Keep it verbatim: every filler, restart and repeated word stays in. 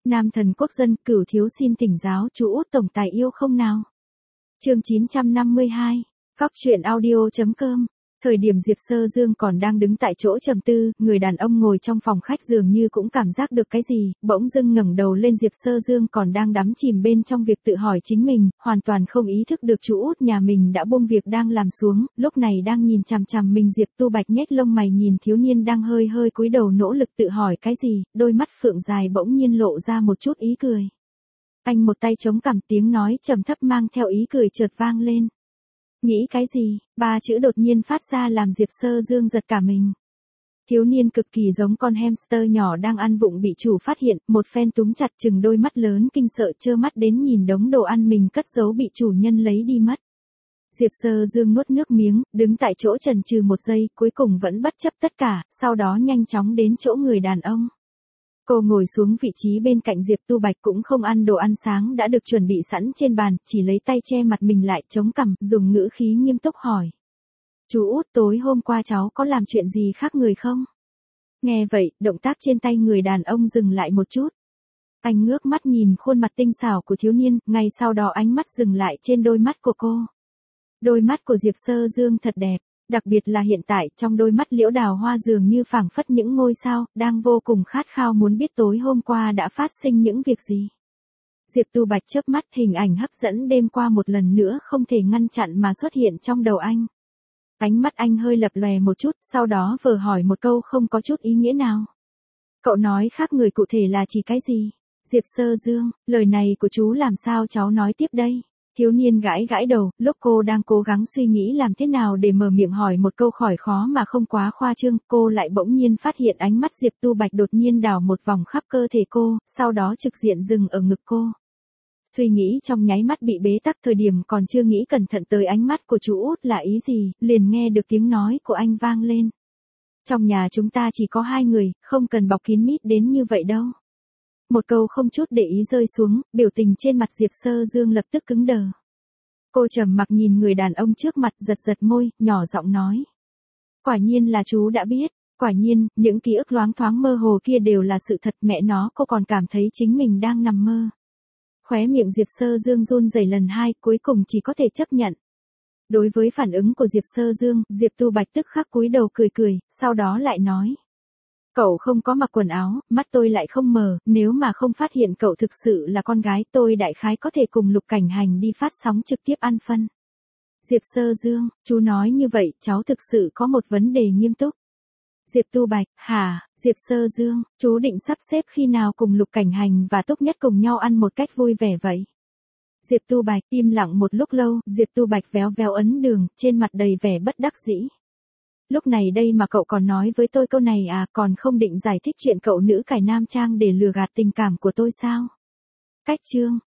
Nam thần quốc dân, Cửu thiếu xin thỉnh giáo chú út tổng tài yêu không nào. Chương chín trăm năm mươi hai, Cóc truyện audio chấm com. Thời điểm Diệp Sơ Dương còn đang đứng tại chỗ trầm tư, người đàn ông ngồi trong phòng khách dường như cũng cảm giác được cái gì, bỗng dưng ngẩng đầu lên. Diệp Sơ Dương còn đang đắm chìm bên trong việc tự hỏi chính mình, hoàn toàn không ý thức được chú út nhà mình đã buông việc đang làm xuống, lúc này đang nhìn chằm chằm mình. Diệp Tu Bạch nhếch lông mày nhìn thiếu niên đang hơi hơi cúi đầu nỗ lực tự hỏi cái gì, đôi mắt phượng dài bỗng nhiên lộ ra một chút ý cười. Anh một tay chống cằm, tiếng nói trầm thấp mang theo ý cười chợt vang lên. Nghĩ cái gì, ba chữ đột nhiên phát ra làm Diệp Sơ Dương giật cả mình. Thiếu niên cực kỳ giống con hamster nhỏ đang ăn vụng bị chủ phát hiện, một phen túm chặt chừng đôi mắt lớn kinh sợ trơ mắt đến nhìn đống đồ ăn mình cất giấu bị chủ nhân lấy đi mất. Diệp Sơ Dương nuốt nước miếng, đứng tại chỗ chần chừ một giây, cuối cùng vẫn bất chấp tất cả, sau đó nhanh chóng đến chỗ người đàn ông. Cô ngồi xuống vị trí bên cạnh Diệp Tu Bạch, cũng không ăn đồ ăn sáng đã được chuẩn bị sẵn trên bàn, chỉ lấy tay che mặt mình lại, chống cằm, dùng ngữ khí nghiêm túc hỏi. Chú út, tối hôm qua cháu có làm chuyện gì khác người không? Nghe vậy, động tác trên tay người đàn ông dừng lại một chút. Anh ngước mắt nhìn khuôn mặt tinh xảo của thiếu niên, ngay sau đó ánh mắt dừng lại trên đôi mắt của cô. Đôi mắt của Diệp Sơ Dương thật đẹp. Đặc biệt là hiện tại, trong đôi mắt liễu đào hoa dường như phảng phất những ngôi sao, đang vô cùng khát khao muốn biết tối hôm qua đã phát sinh những việc gì. Diệp Tu Bạch chớp mắt, hình ảnh hấp dẫn đêm qua một lần nữa không thể ngăn chặn mà xuất hiện trong đầu anh. Ánh mắt anh hơi lập lòe một chút, sau đó vờ hỏi một câu không có chút ý nghĩa nào. Cậu nói khác người cụ thể là chỉ cái gì? Diệp Sơ Dương, lời này của chú làm sao cháu nói tiếp đây? Thiếu niên gãi gãi đầu, lúc cô đang cố gắng suy nghĩ làm thế nào để mở miệng hỏi một câu khỏi khó mà không quá khoa trương, cô lại bỗng nhiên phát hiện ánh mắt Diệp Tu Bạch đột nhiên đảo một vòng khắp cơ thể cô, sau đó trực diện dừng ở ngực cô. Suy nghĩ trong nháy mắt bị bế tắc, thời điểm còn chưa nghĩ cẩn thận tới ánh mắt của chú út là ý gì, liền nghe được tiếng nói của anh vang lên. Trong nhà chúng ta chỉ có hai người, không cần bọc kín mít đến như vậy đâu. Một câu không chút để ý rơi xuống, biểu tình trên mặt Diệp Sơ Dương lập tức cứng đờ. Cô trầm mặc nhìn người đàn ông trước mặt, giật giật môi, nhỏ giọng nói. Quả nhiên là chú đã biết, quả nhiên, những ký ức loáng thoáng mơ hồ kia đều là sự thật, mẹ nó, cô còn cảm thấy chính mình đang nằm mơ. Khóe miệng Diệp Sơ Dương run rẩy lần hai, cuối cùng chỉ có thể chấp nhận. Đối với phản ứng của Diệp Sơ Dương, Diệp Tu Bạch tức khắc cúi đầu cười cười, sau đó lại nói. Cậu không có mặc quần áo, mắt tôi lại không mờ, nếu mà không phát hiện cậu thực sự là con gái, tôi đại khái có thể cùng Lục Cảnh Hành đi phát sóng trực tiếp ăn phân. Diệp Sơ Dương, chú nói như vậy, cháu thực sự có một vấn đề nghiêm túc. Diệp Tu Bạch, hả, Diệp Sơ Dương, chú định sắp xếp khi nào cùng Lục Cảnh Hành và Túc Nhất cùng nhau ăn một cách vui vẻ vậy? Diệp Tu Bạch im lặng một lúc lâu, Diệp Tu Bạch véo véo ấn đường, trên mặt đầy vẻ bất đắc dĩ. Lúc này đây mà cậu còn nói với tôi câu này à, còn không định giải thích chuyện cậu nữ cải nam trang để lừa gạt tình cảm của tôi sao? Cách chương,